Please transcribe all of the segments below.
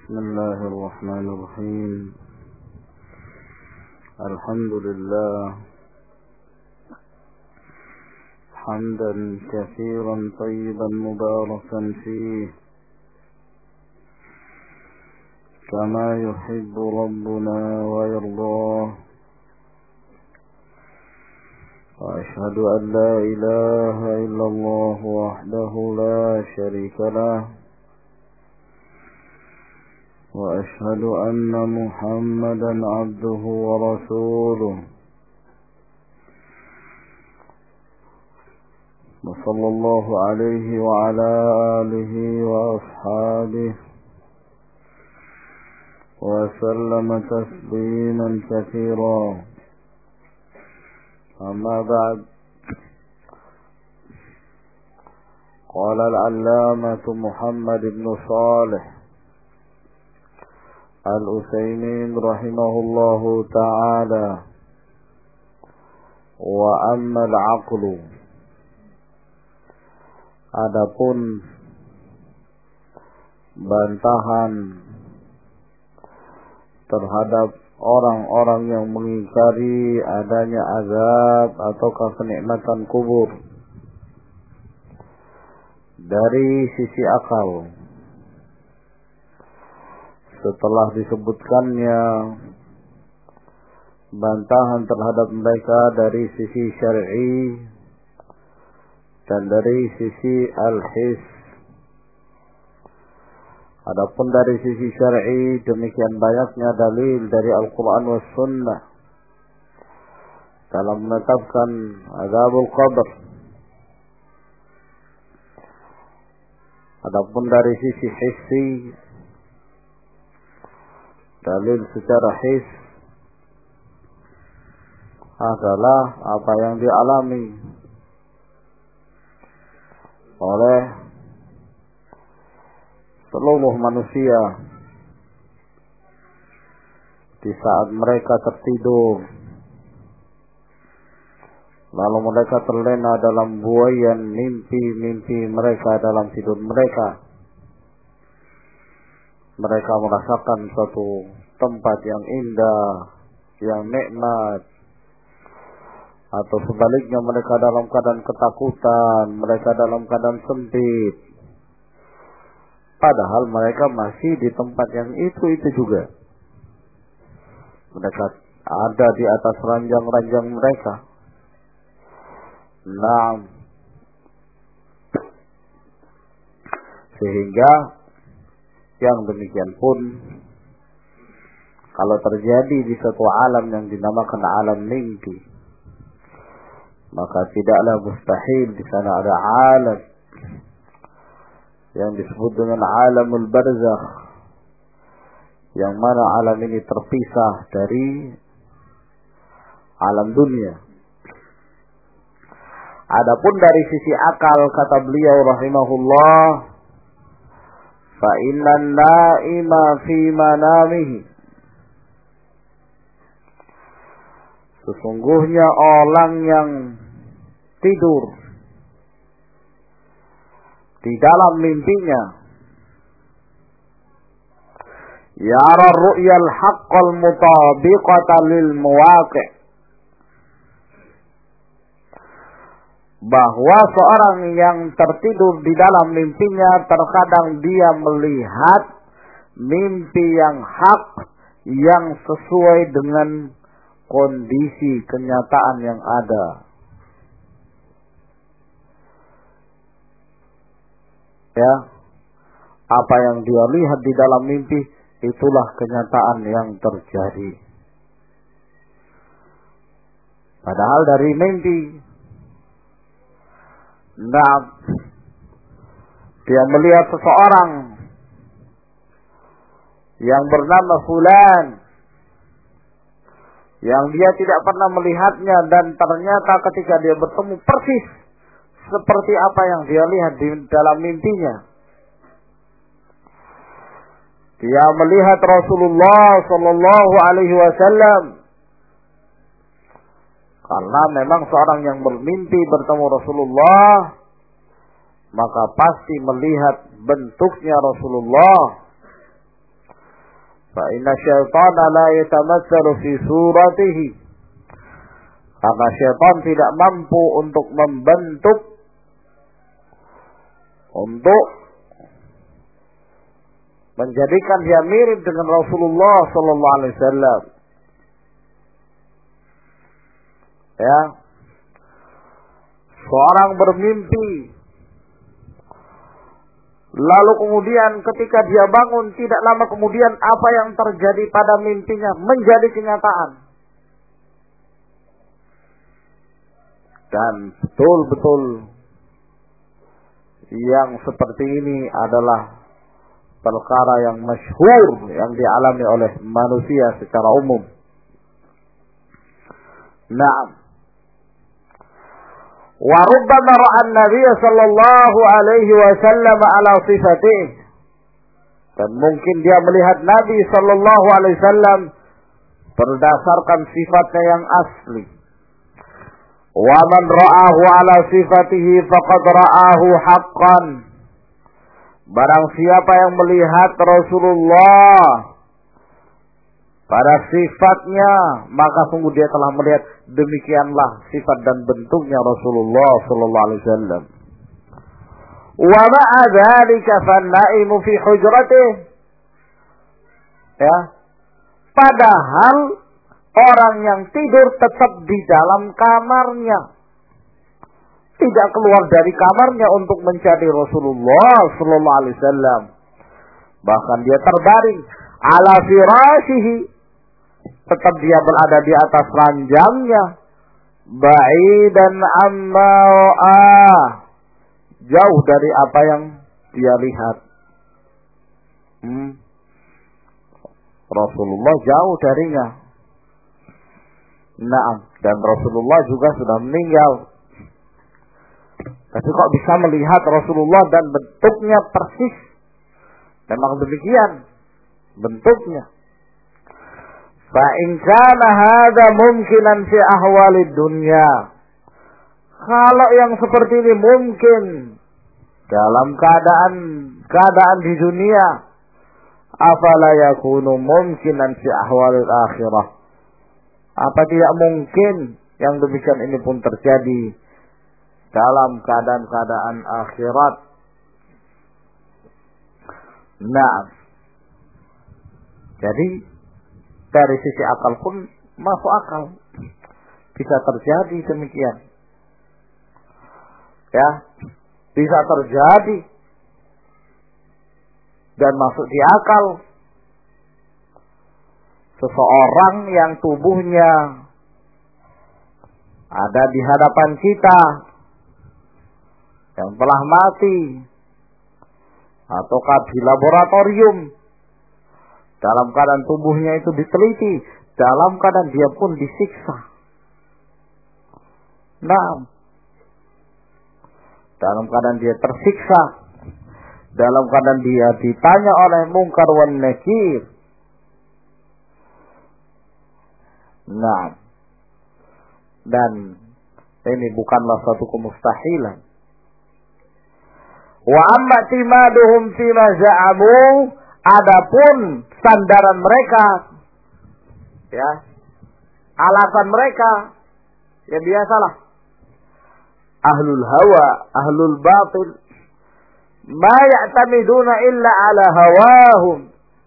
بسم الله الرحمن الرحيم. الحمد لله حمدا كثيرا طيبا مباركا فيه كما يحب ربنا ويرضاه. وأشهد أن لا إله إلا الله وحده لا شريك له، وأشهد أن محمدا عبده ورسوله، وصلى الله عليه وعلى آله وأصحابه وسلم تسليما كثيرا. أما بعد، قال العلامة محمد بن صالح العثيمين رحمه الله تعالى: وأما العقل، adapun bantahan terhadap orang-orang yang mengingkari adanya azab atau kenikmatan kubur dari sisi akal, setelah disebutkannya bantahan terhadap mereka dari sisi syar'i dan dari sisi al-his. Adapun dari sisi syar'i, demikian banyaknya dalil dari Al-Quran was Sunnah dalam menetapkan azabul qabr. Adapun dari sisi hissi, dalil secara his adalah apa yang dialami oleh seluruh manusia di saat mereka tertidur, lalu mereka terlena dalam buaian mimpi-mimpi mereka dalam tidur mereka. Mereka merasakan suatu tempat yang indah, yang nikmat, atau sebaliknya mereka dalam keadaan ketakutan, mereka dalam keadaan sempit, padahal mereka masih di tempat yang itu juga. Mereka ada di atas ranjang-ranjang mereka. Nah, sehingga yang demikian pun kalau terjadi di suatu alam yang dinamakan alam mimpi, maka tidaklah mustahil di sana ada alam yang disebut dengan alamul barzakh, yang mana alam ini terpisah dari alam dunia. Adapun dari sisi akal, kata beliau rahimahullah, fa innan naima fi manamihi, sesungguhnya orang yang tidur di dalam mimpinya, yara ru'yal haqqal mutabiqata lil muwaqi', bahwa seorang yang tertidur di dalam mimpinya terkadang dia melihat mimpi yang hak, yang sesuai dengan kondisi kenyataan yang ada. Ya, apa yang dia lihat di dalam mimpi, itulah kenyataan yang terjadi. Padahal dari mimpi, nah, dia melihat seseorang yang bernama Fulan, yang dia tidak pernah melihatnya, dan ternyata ketika dia bertemu persis seperti apa yang dia lihat di dalam mimpinya. Dia melihat Rasulullah sallallahu alaihi wasallam, karena memang seorang yang bermimpi bertemu Rasulullah, maka pasti melihat bentuknya Rasulullah, Fa inna syaitana la yatamatsalu fi suratihi. Karena syaitan tidak mampu untuk membentuk, untuk menjadikan dia mirip dengan Rasulullah sallallahu alaihi wasallam. Ya. Seorang bermimpi, lalu kemudian ketika dia bangun, tidak lama kemudian apa yang terjadi pada mimpinya menjadi kenyataan. Dan betul-betul yang seperti ini adalah perkara yang masyhur yang dialami oleh manusia secara umum. Naam. Wa rubbama ra'a an-nabiy sallallahu alaihi wasallam ala sifatihi. Dan mungkin dia melihat Nabi sallallahu alaihi wasallam berdasarkan sifatnya yang asli. Wa man ra'ahu ala sifatihi faqad ra'ahu haqqan. Barang siapa yang melihat Rasulullah pada sifatnya, maka sungguh dia telah melihat demikianlah sifat dan bentuknya Rasulullah sallallahu alaihi wasallam. Wa ma'a dzalika fan-na'imu fi hujratihi. Ya. Padahal orang yang tidur tetap di dalam kamarnya. Tidak keluar dari kamarnya untuk mencari Rasulullah sallallahu alaihi wasallam. Bahkan dia terbaring ala firashihi. Tetap dia berada di atas ranjangnya. Ba'idan amma ra'ah. Jauh dari apa yang dia lihat. Rasulullah jauh darinya. Naam. Dan Rasulullah juga sudah meninggal. Tapi kok bisa melihat Rasulullah dan bentuknya persis. Memang demikian bentuknya. Fa in kana hadza mumkinan fi ahwalid dunya. Kalau yang seperti ini mungkin dalam keadaan di dunia, afala yakunu mumkinan fi ahwalil akhirah. Apa tidak mungkin yang demikian ini pun terjadi dalam keadaan-keadaan akhirat? Nah, jadi dari sisi akal pun masuk akal, bisa terjadi demikian. Ya, bisa terjadi dan masuk di akal. Seseorang yang tubuhnya ada di hadapan kita, yang telah mati, ataukah di laboratorium, dalam keadaan tubuhnya itu diteliti, dalam keadaan dia pun disiksa. Nah, dalam keadaan dia tersiksa, dalam keadaan dia ditanya oleh Munkar wan Nakir. Nah, dan ini bukanlah suatu kemustahilan. Wa amma timaduhum fima za'amu, adapun sandaran mereka, ya, alasan mereka, ya biasalah, ahlul hawa, ahlul batil, ma ya'tamiduna illa ala hawahum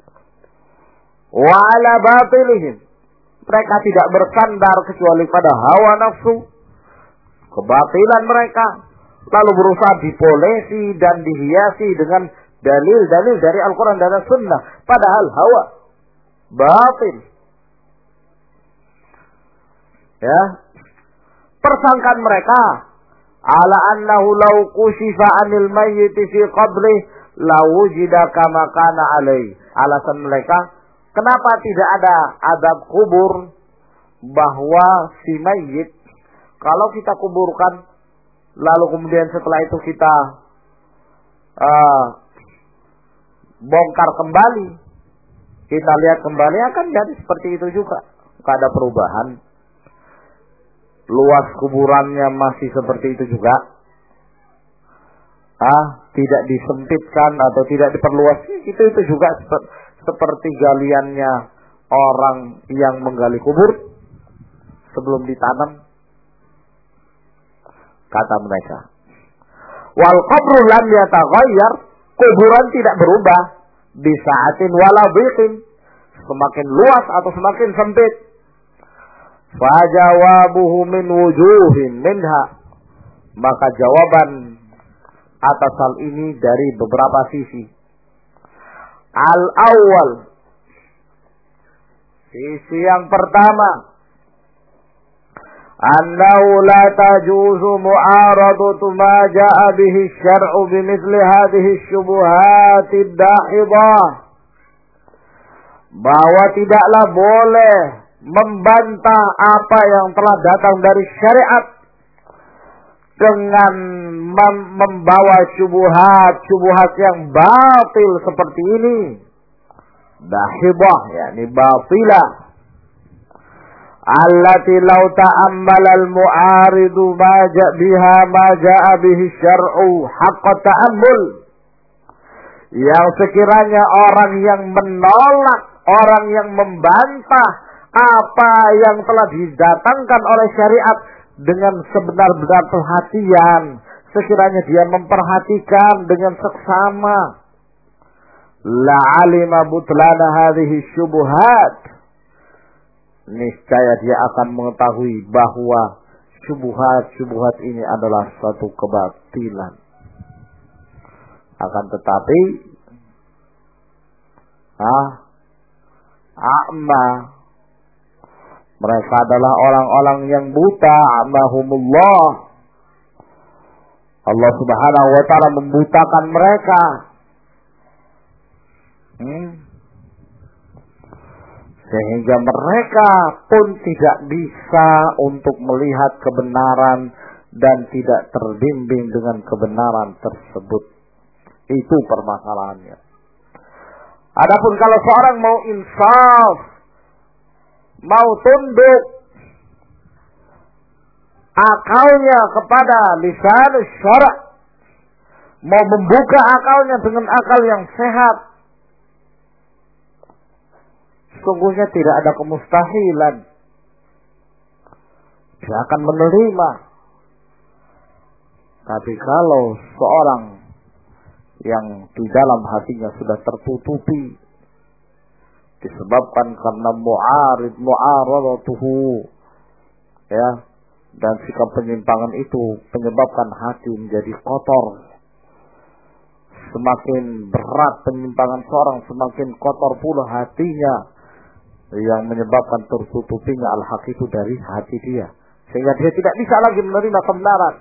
wa ala batilihim. Mereka tidak bersandar kecuali pada hawa nafsu, kebatilan mereka, lalu berusaha dipolesi dan dihiasi dengan dalil-dalil dari Al-Quran dan As-Sunnah. Padahal hawa batil. Ya, persangkaan mereka ala annahu law kushifa 'anil mayyit fi qabrih la wujida kama kana alai. Alasan mereka, kenapa tidak ada azab kubur, bahwa si mayit kalau kita kuburkan lalu kemudian setelah itu kita bongkar kembali, kita lihat kembali, akan jadi seperti itu juga. Tidak ada perubahan. Luas kuburannya masih seperti itu juga. Tidak disempitkan atau tidak diperluas, itu juga seperti galiannya orang yang menggali kubur sebelum ditanam. Kata mereka, wal qabru lam yataghayyar, kuburan tidak berubah bisa'atin wala biqin, semakin luas atau semakin sempit. Fajawabuhu min wujuhin minha, maka jawaban atas hal ini dari beberapa sisi. Al-awwal, sisi yang pertama, annahu la tajuzu mu'aradatu ma ja'a bihi syar'u bimithli hadhihi syubuhatid dahidah, bahwa tidaklah boleh membantah apa yang telah datang dari syariat dengan membawa syubhat yang batil seperti ini. Dahibah, yakni batilah. Allati law ta'ammala al-mu'aridu ma ja'a bihi syar'u haqqa ta'ammul. Yang sekiranya orang yang menolak, orang yang membantah apa yang telah didatangkan oleh syariat dengan sebenar-benar perhatian, sekiranya dia memperhatikan dengan seksama, la'alima butlana hadhihi syubuhat, niscaya dia akan mengetahui bahwa syubhat ini adalah suatu kebatilan. Akan tetapi a'ma, mereka adalah orang-orang yang buta, a'mahumullah. Allah Subhanahu wa ta'ala membutakan mereka. Sehingga mereka pun tidak bisa untuk melihat kebenaran dan tidak terbimbing dengan kebenaran tersebut. Itu permasalahannya. Adapun kalau seorang mau insaf, mau tunduk akalnya kepada lisan syara', mau membuka akalnya dengan akal yang sehat, sungguhnya tidak ada kemustahilan, dia akan menerima. Tapi kalau seorang yang di dalam hatinya sudah tertutupi disebabkan karena mu'aradatuhu, ya, dan sikap penyimpangan itu menyebabkan hati menjadi kotor. Semakin berat penyimpangan seorang, semakin kotor pula hatinya, yang menyebabkan tertutupinya al-haq itu dari hati dia, sehingga dia tidak bisa lagi menerima kebenaran.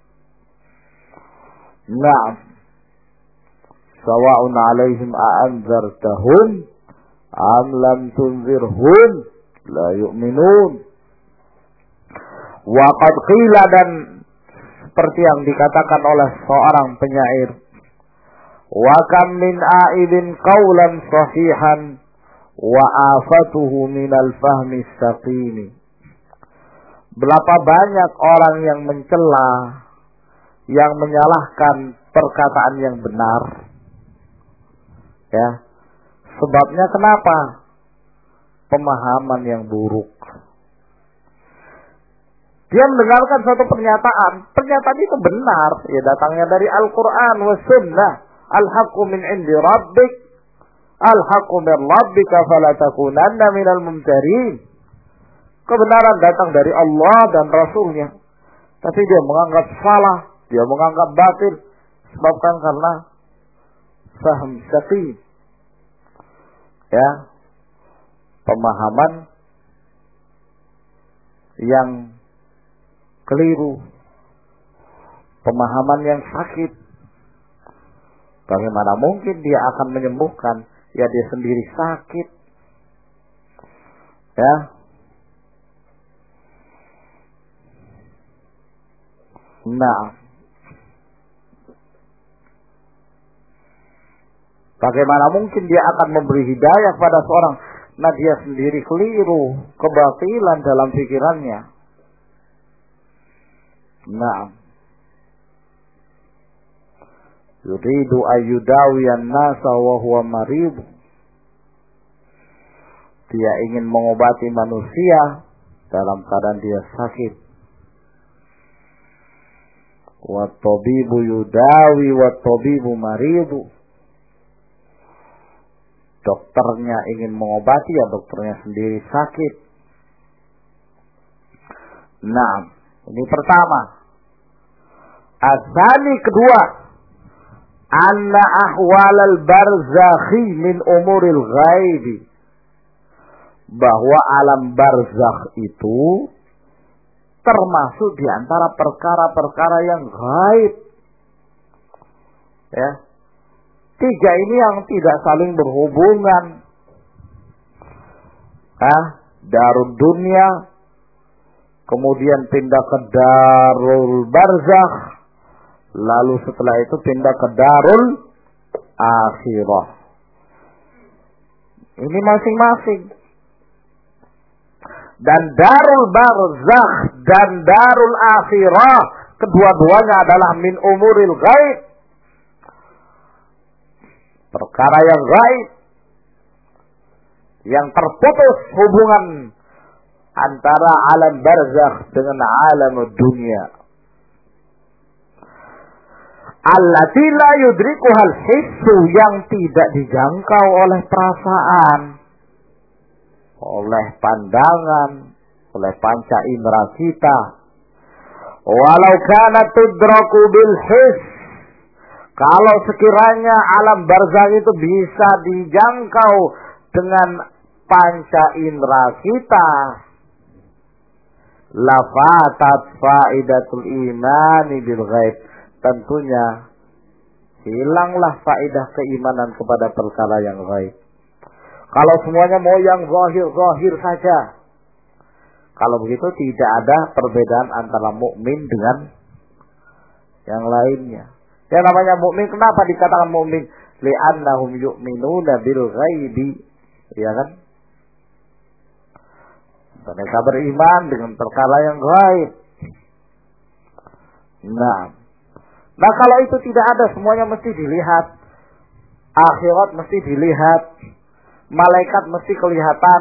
Naam, sawa'un 'alaihim a'anzartahum am lam tunzirhum la yu'minun. Wa qad qila, dan seperti yang dikatakan oleh seorang penyair, wa kam min a'idin qawlan sahihan wa afatuhu minal fahmi saqimi. Berapa banyak orang yang mencela, yang menyalahkan perkataan yang benar, ya, sebabnya kenapa? Pemahaman yang buruk. Dia mendengarkan suatu pernyataan itu benar, ya, datangnya dari Al-Quran wa Sunnah, al-haqqu min indi rabbik, al-haqqu min rabbika fala takunanna minal mumtarin. Kebenaran datang dari Allah dan Rasulnya, tapi dia menganggap salah, dia menganggap batil, sebabkan karena faham saqim, ya, pemahaman yang keliru, pemahaman yang sakit. Bagaimana mungkin dia akan menyembuhkan? Ya, dia sendiri sakit, ya. Nah, bagaimana mungkin dia akan memberi hidayah pada seorang, nah dia sendiri keliru, kebatilan dalam pikirannya. Nah, yuridu ayyudawiyan nasa wa huwa marid. dia ingin mengobati manusia dalam keadaan dia sakit. Wa tabibu yudawi wa tabibu maridu. Dokternya ingin mengobati, ya dokternya sendiri sakit. Nah, ini pertama. Asani kedua, anna ahwal al-barzakhi min umuril ghaibi. Bahwa alam barzakh itu termasuk di antara perkara-perkara yang gaib. Ya. Tiga ini yang tidak saling berhubungan. Darul dunia, kemudian pindah ke darul barzakh, lalu setelah itu pindah ke darul akhirah. Ini masing-masing. Dan darul barzakh dan darul akhirah, kedua-duanya adalah min umuril ghaib. Perkara yang gaib, yang terputus hubungan antara alam barzakh dengan alam dunia. Allati la yudrikuhal hissu, yang tidak dijangkau oleh perasaan, oleh pandangan, oleh panca indera kita. Walau kana tudraku bil hiss, kalau sekiranya alam barzakh itu bisa dijangkau dengan panca indera kita, lafatat faidatul imani bil ghaib, tentunya hilanglah faedah keimanan kepada perkara yang gaib. Kalau semuanya mau yang zahir saja, kalau begitu tidak ada perbedaan antara mukmin dengan yang lainnya. Yang namanya mukmin, kenapa dikatakan mukmin? Li'annahum yu'minuna bil ghaibi, ya kan? Mereka beriman dengan perkara yang gaib. Nah kalau itu tidak ada, semuanya mesti dilihat. Akhirat mesti dilihat, malaikat mesti kelihatan,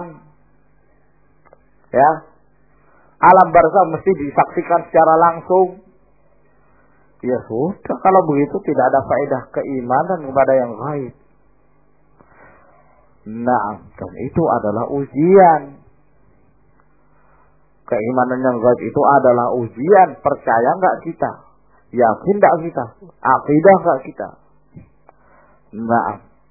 ya. Alam barzakh mesti disaksikan secara langsung. Ya sudah, kalau begitu tidak ada faedah keimanan kepada yang gaib. Nah, dan itu adalah ujian. Keimanan yang gaib itu adalah ujian. Percaya enggak kita? Yakin enggak kita? Akidah enggak kita? Nah,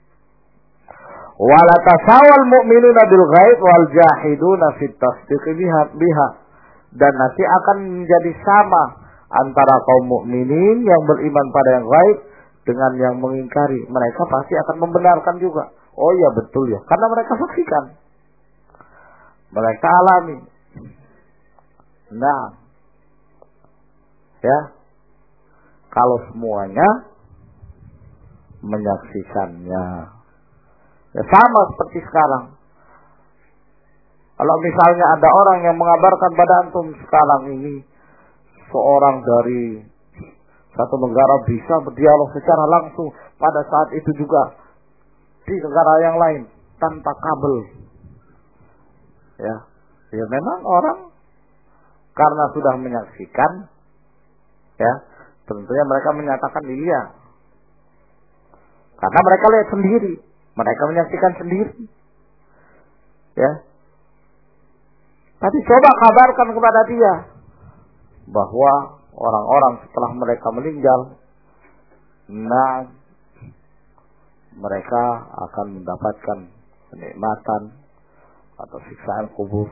wala tasawal mu'minuna bil ghaib wal jahiduna fit tasdiq biha. Dan nanti akan menjadi sama antara kaum mukminin yang beriman pada yang gaib dengan yang mengingkari. Mereka pasti akan membenarkan juga. Oh ya betul ya, karena mereka saksikan, mereka alami. Nah, ya, kalau semuanya menyaksikannya, ya sama seperti sekarang. Kalau misalnya ada orang yang mengabarkan pada antum sekarang ini, seorang dari satu negara bisa berdialog secara langsung pada saat itu juga di negara yang lain tanpa kabel. Ya memang orang karena sudah menyaksikan, ya tentunya mereka menyatakan iya. Karena mereka lihat sendiri, mereka menyaksikan sendiri. Ya. Tapi coba kabarkan kepada dia bahwa orang-orang setelah mereka meninggal, nah mereka akan mendapatkan kenikmatan atau siksaan kubur.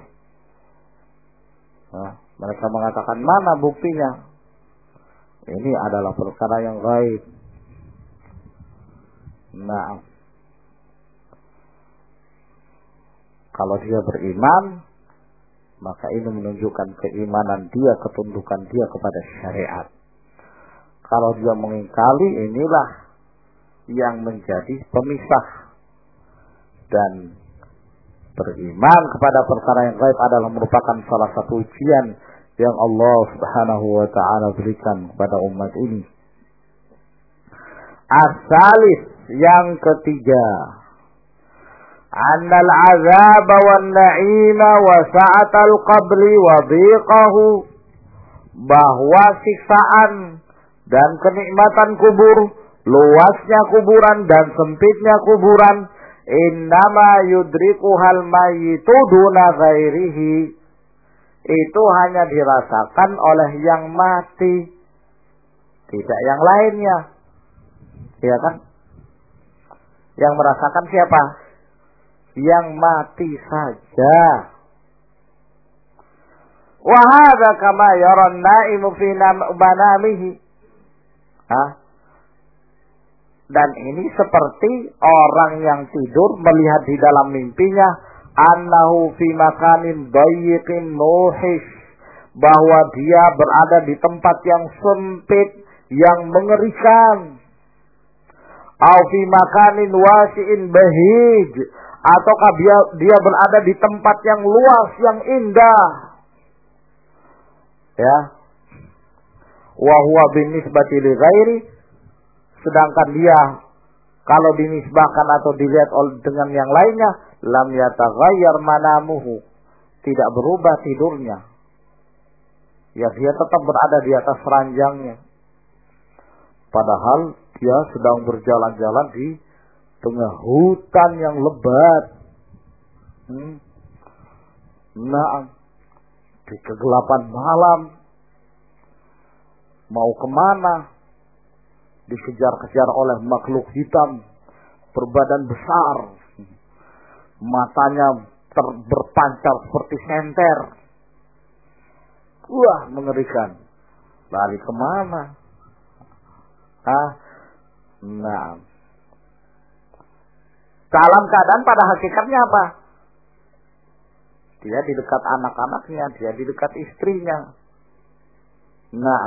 Nah, mereka mengatakan, mana buktinya? Ini adalah perkara yang gaib. Nah, kalau dia beriman, maka ini menunjukkan keimanan dia, ketundukan dia kepada syariat. Kalau dia mengingkari, inilah yang menjadi pemisah. Dan beriman kepada perkara yang gaib adalah merupakan salah satu ujian yang Allah Subhanahu wa ta'ala berikan kepada umat ini. As-salis, yang ketiga, annal azab wan na'ima wa sa'atal qabri wa dhiqahu, bahwa siksaan dan kenikmatan kubur, luasnya kuburan dan sempitnya kuburan, innama yudrikuhal mayyitu duna ghairihi, itu hanya dirasakan oleh yang mati, tidak yang lainnya. Iya kan? Yang merasakan siapa? Yang mati saja. Wa hadza kama yara an-na'imu fi manamihi. Dan ini seperti orang yang tidur melihat di dalam mimpinya, annahu fi makanin dayyiqin nuhish, bahwa dia berada di tempat yang sempit, yang mengerikan. Au fi makanin wasi'in bahij, ataukah dia berada di tempat yang luas, yang indah. Ya. Wa huwa binisbati li ghairi, sedangkan dia kalau dinisbahkan atau dilihat dengan yang lainnya, lam yataghayyar manamuhu, tidak berubah tidurnya. Ya, dia tetap berada di atas ranjangnya. Padahal dia sedang berjalan-jalan di tengah hutan yang lebat. Nah, di kegelapan malam, mau kemana? Dikejar-kejar oleh makhluk hitam berbadan besar, matanya berpancar seperti senter. Wah, mengerikan. Lari kemana? Nah, dalam keadaan pada hakikatnya apa? Dia di dekat anak-anaknya, dia di dekat istrinya. Nah,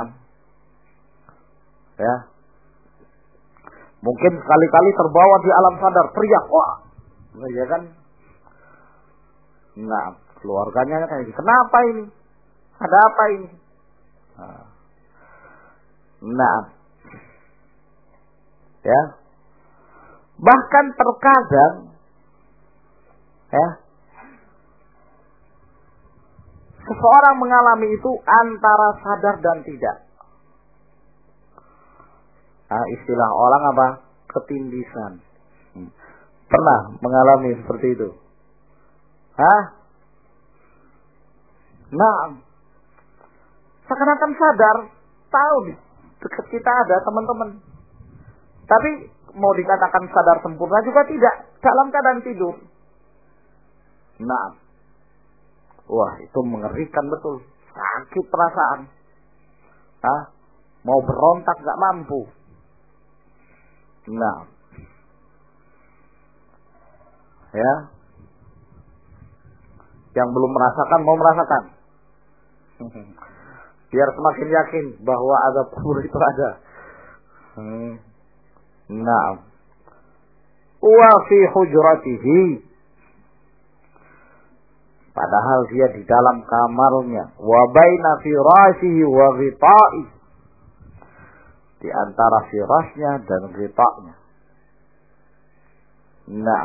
ya, mungkin sekali-kali terbawa di alam sadar, teriak, wah, ya kan? Nah, keluarganya kayak gitu. Kenapa ini? Ada apa ini? Nah, ya, bahkan terkadang, ya, seseorang mengalami itu antara sadar dan tidak. Istilah orang apa? Ketindisan. Pernah mengalami seperti itu? Nah, seakan-akan sadar, tahu nih, dekat kita ada teman-teman. Tapi mau dikatakan sadar sempurna juga tidak, dalam keadaan tidur. Nah, wah, itu mengerikan betul, sakit perasaan. Mau berontak gak mampu. Nah, ya, yang belum merasakan mau merasakan, biar semakin yakin bahwa azab kubur itu ada. Nah, wa fi hujratihi, padahal dia di dalam kamarnya, wa baina firashihi wa ghita'i, di antara firasnya dan ghita'nya. Nah,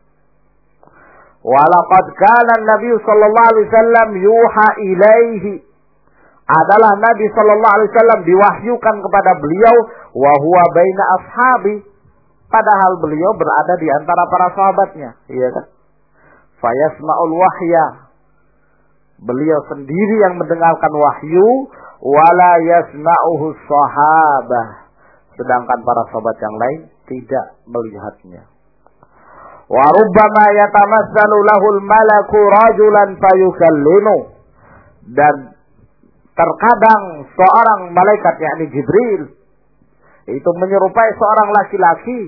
walaqad kana Nabi sallallahu alaihi wasallam yuha ilaihi, adalah Nabi sallallahu alaihi wasallam diwahyukan kepada beliau, wa huwa baina ashabi, padahal beliau berada di antara para sahabatnya, iya kan? Fayasma'ul wahya, beliau sendiri yang mendengarkan wahyu, wala yasma'uhu sahabah, sedangkan para sahabat yang lain tidak melihatnya. Wa rubbama yatamassalu lahul malaku rajulan fayukallimu, dan terkadang seorang malaikat, yakni Jibril, itu menyerupai seorang laki-laki,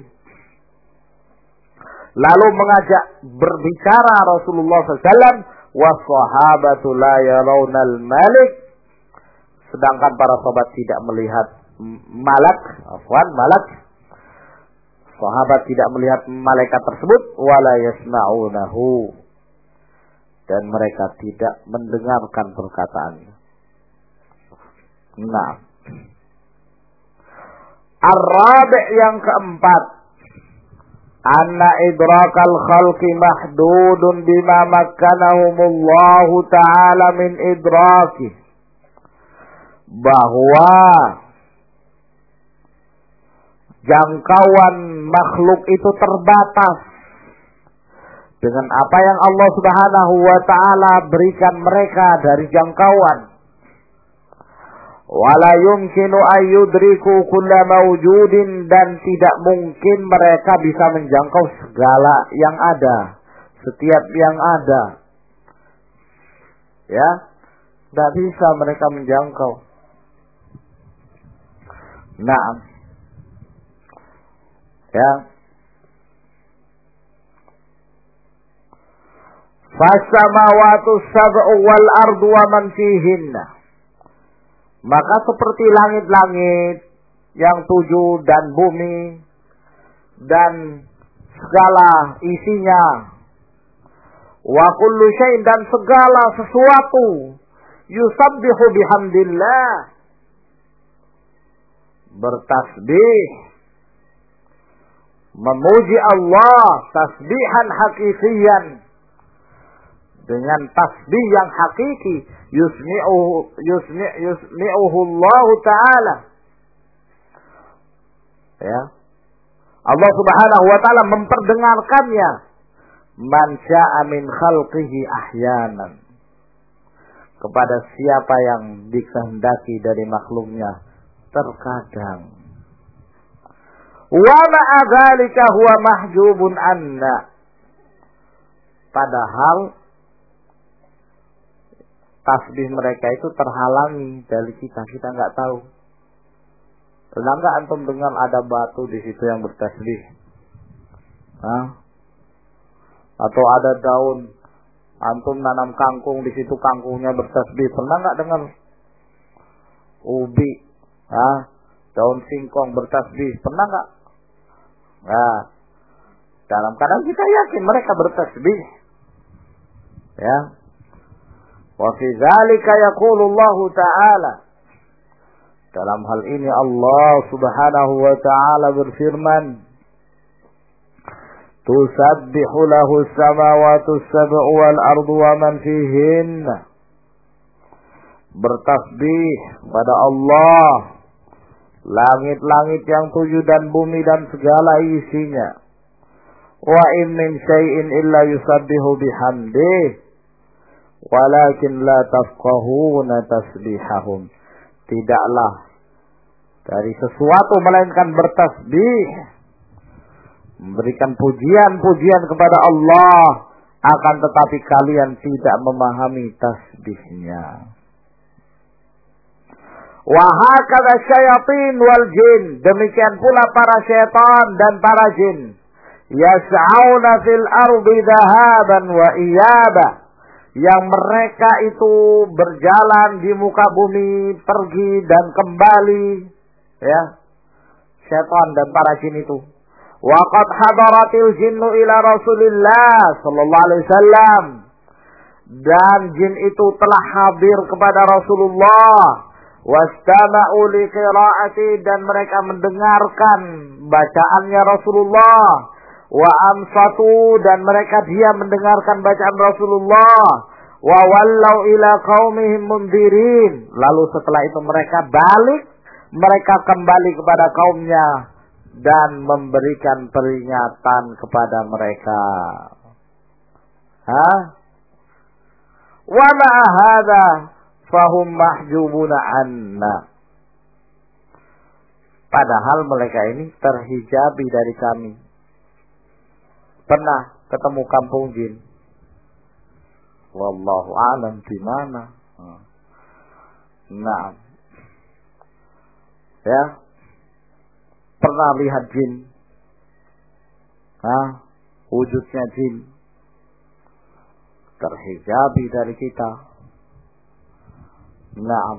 lalu mengajak berbicara Rasulullah SAW, wa sahabatu la yarawnal malik, sedangkan para sahabat tidak melihat malak. Sahabat tidak melihat malaikat tersebut, wala yasma'unahu, dan mereka tidak mendengarkan perkataannya. Nah, ar-rabi' yang keempat, anna idrakal khalqi mahdudun bima makkanahumullahu ta'ala min idraki, bahwa jangkauan makhluk itu terbatas dengan apa yang Allah Subhanahu wa ta'ala berikan mereka dari jangkauan. Wala yumkinu ayyudriku kulla mawjudin, dan tidak mungkin mereka bisa menjangkau segala yang ada, setiap yang ada. Ya, tidak bisa mereka menjangkau. Naam. Ya. Fasamawatu sab'u wal ardu wa man fihinna. Maka seperti langit-langit yang 7 dan bumi dan segala isinya, wa kullu syai'in, dan segala sesuatu, yusabbihu bihamdillah, bertasbih, memuji Allah tasbihan hakikiyan, dengan tasbih yang hakiki, yusmi'uhu Allah Ta'ala. Ya. Allah Subhanahu wa ta'ala memperdengarkannya, man sya'a min khalqihi ahyanan, kepada siapa yang dikehendaki dari makhluknya terkadang. Wa ma'a dzalika huwa mahjubun anna, padahal tasbih mereka itu terhalangi dari kita nggak tahu. Pernah nggak antum dengar ada batu di situ yang bertasbih? Atau ada daun, antum nanam kangkung di situ kangkungnya bertasbih? Pernah nggak dengar? Ubi, daun singkong bertasbih? Pernah nggak? Nah, dalam keadaan kita yakin mereka bertasbih. Ya. Wa fi dzalika yaqulu Allah Ta'ala, dalam hal ini Allah Subhanahu wa ta'ala berfirman, tusabbihu lahu as-samawati as-sab'u wal ardu wa man fihinna, bertasbih pada Allah langit-langit yang 7 dan bumi dan segala isinya. Wa in min syai'in illa yusabbihu bihamdihi walakin la tafqahuna tasbihahum, tidaklah dari sesuatu melainkan bertasbih, memberikan pujian-pujian kepada Allah, akan tetapi kalian tidak memahami tasbihnya. Wa hakadha syayatin wal jin, demikian pula para syaitan dan para jin, yas'auna fil ardi dhahaban wa iyaba, yang mereka itu berjalan di muka bumi, pergi dan kembali, ya, syaitan dan para jin itu. Wa qad hadaratil jinnu ila Rasulillah sallallahu alaihi wasallam, dan jin itu telah hadir kepada Rasulullah, wastama'u li qiraati, dan mereka mendengarkan bacaannya Rasulullah, wa ansatu, dan mereka diam mendengarkan bacaan Rasulullah, wa wallau ila qaumihim mundirin, lalu setelah itu mereka balik, mereka kembali kepada kaumnya dan memberikan peringatan kepada mereka. Wa ma'a hadza fahum mahjubuna anna, padahal mereka ini terhijabi dari kami. Pernah ketemu kampung jin? Wallahu a'lam di mana. Nah, ya, pernah lihat jin? Wujudnya jin terhijabi dari kita. Nah,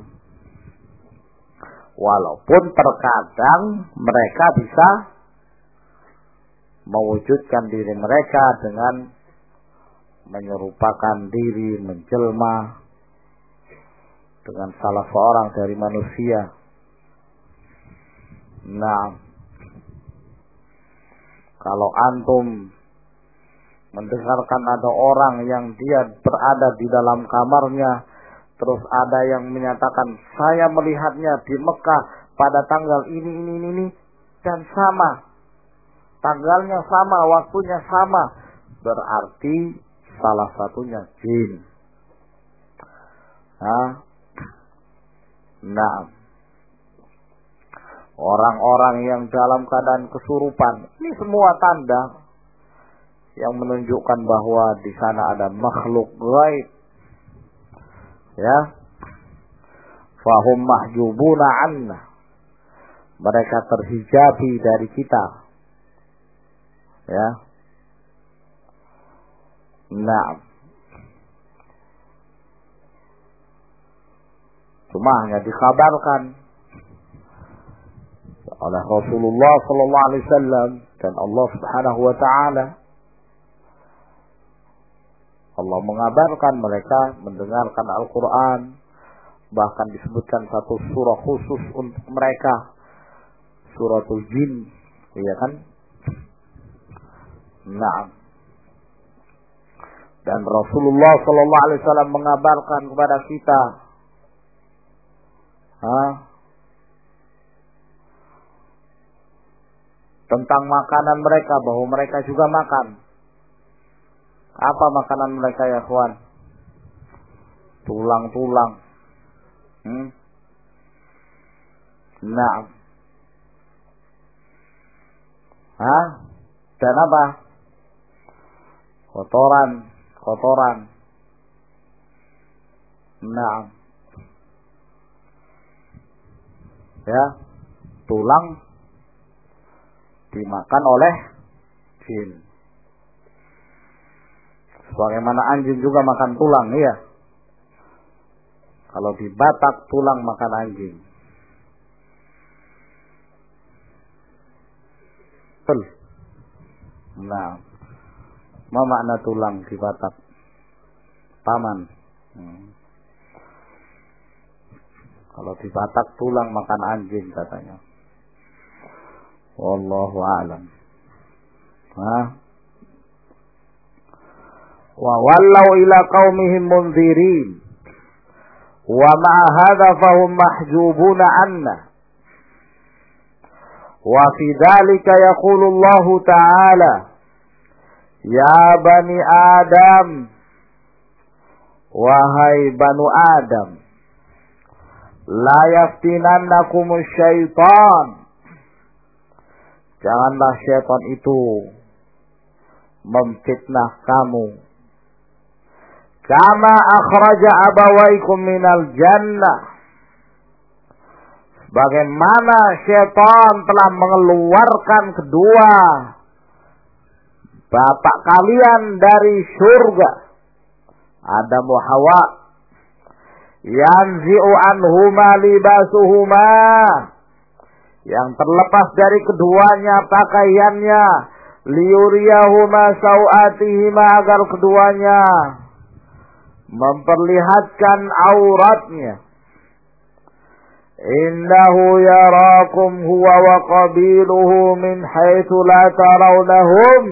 walaupun terkadang mereka bisa mewujudkan diri mereka dengan menyerupakan diri, menjelma dengan salah seorang dari manusia. Nah, Kalau antum mendengarkan ada orang yang dia berada di dalam kamarnya, terus ada yang menyatakan, saya melihatnya di Mekah pada tanggal ini, dan sama. Tanggalnya sama, waktunya sama. Berarti salah satunya jin. Nah, orang-orang yang dalam keadaan kesurupan, ini semua tanda yang menunjukkan bahwa di sana ada makhluk gaib. Ya, fahum mahjubuna anna, mereka terhijabi dari kita. Ya, nah, cuma hanya dikabarkan oleh Rasulullah sallallahu alaihi wasallam dan Allah Subhanahu wa taala. Allah mengabarkan mereka mendengarkan Al-Quran, bahkan disebutkan satu surah khusus untuk mereka, suratul jin, iya kan? Nah, dan Rasulullah sallallahu alaihi wasallam mengabarkan kepada kita tentang makanan mereka, bahwa mereka juga makan. Apa makanan mereka ya kawan? Tulang-tulang. Nah. Dan apa? Kotoran. Nah. Ya, tulang dimakan oleh jin. Sebagaimana anjing juga makan tulang, iya. Kalau di Batak tulang makan anjing. Betul. Nah, apa makna tulang di Batak? Paman. Kalau di Batak tulang makan anjing katanya. Wallahu a'lam. Wa wallau ila qaumihim munzirin wa ma'a hadha fahum mahjubuna anna wa fi dhalika yaqulu Allah ta'ala ya bani Adam, wahai banu Adam, la yaftinannakumus syaitan, janganlah syaitan itu memfitnah kamu. Kama akhraja abawaikum minal jannah, bagaimana syaitan telah mengeluarkan kedua bapak kalian dari surga, Adam wa Hawa, yanzi'u anhuma libasuhuma, yang terlepas dari keduanya pakaiannya, liyuriyahuma sau'atihima, agar keduanya memperlihatkan auratnya. Innahu yarakum huwa wa qabiluhu min haitsu la tarawnahum,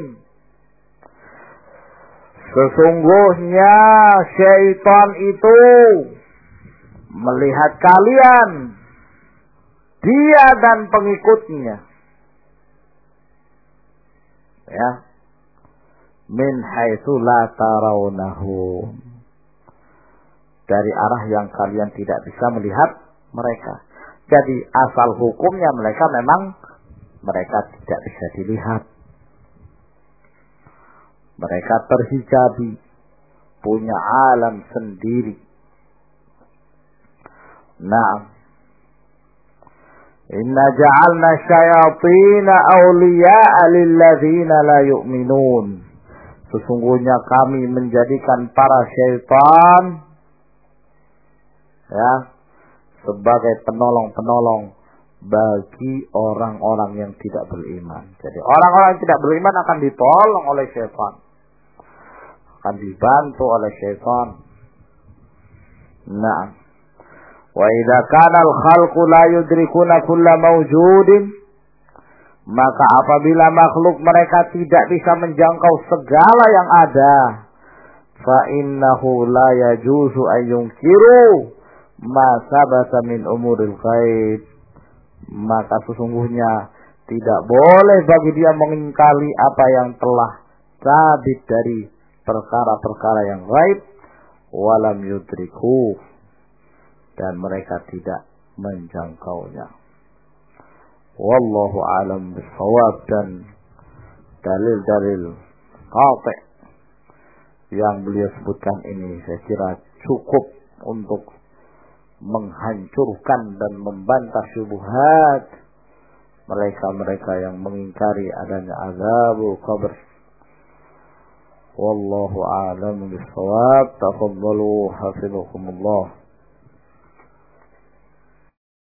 sesungguhnya syaitan itu melihat kalian, dia dan pengikutnya, ya, min haitsu la tarawnahum, dari arah yang kalian tidak bisa melihat mereka. Jadi asal hukumnya mereka memang tidak bisa dilihat. Mereka terhijabi, punya alam sendiri. Nah, inna ja'alna syayatina awliya'a lilladzina la yu'minun, sesungguhnya kami menjadikan para syaitan, ya, sebagai penolong-penolong bagi orang-orang yang tidak beriman. Jadi orang-orang yang tidak beriman akan ditolong oleh syaitan, akan dibantu oleh syaitan. Nah, wa idza kana al-khalqu la yudrikuna kulla mawjudin Maka apabila makhluk mereka tidak bisa menjangkau segala yang ada, fa innahu la yajuzu an yunkiru ma sabata min umuril ghaib. Maka sesungguhnya tidak boleh bagi dia mengingkari apa yang telah sabit dari perkara-perkara yang gaib, walam yudriku, dan mereka tidak menjangkaunya. Wallahu a'lam bishawab. Dan dalil-dalil qati' yang beliau sebutkan ini saya kira cukup untuk menghancurkan dan membantah syubhat mereka-mereka yang mengingkari adanya azabul qabr. Wallahu a'lam bishawab. Tafadhalu hafizakumullah.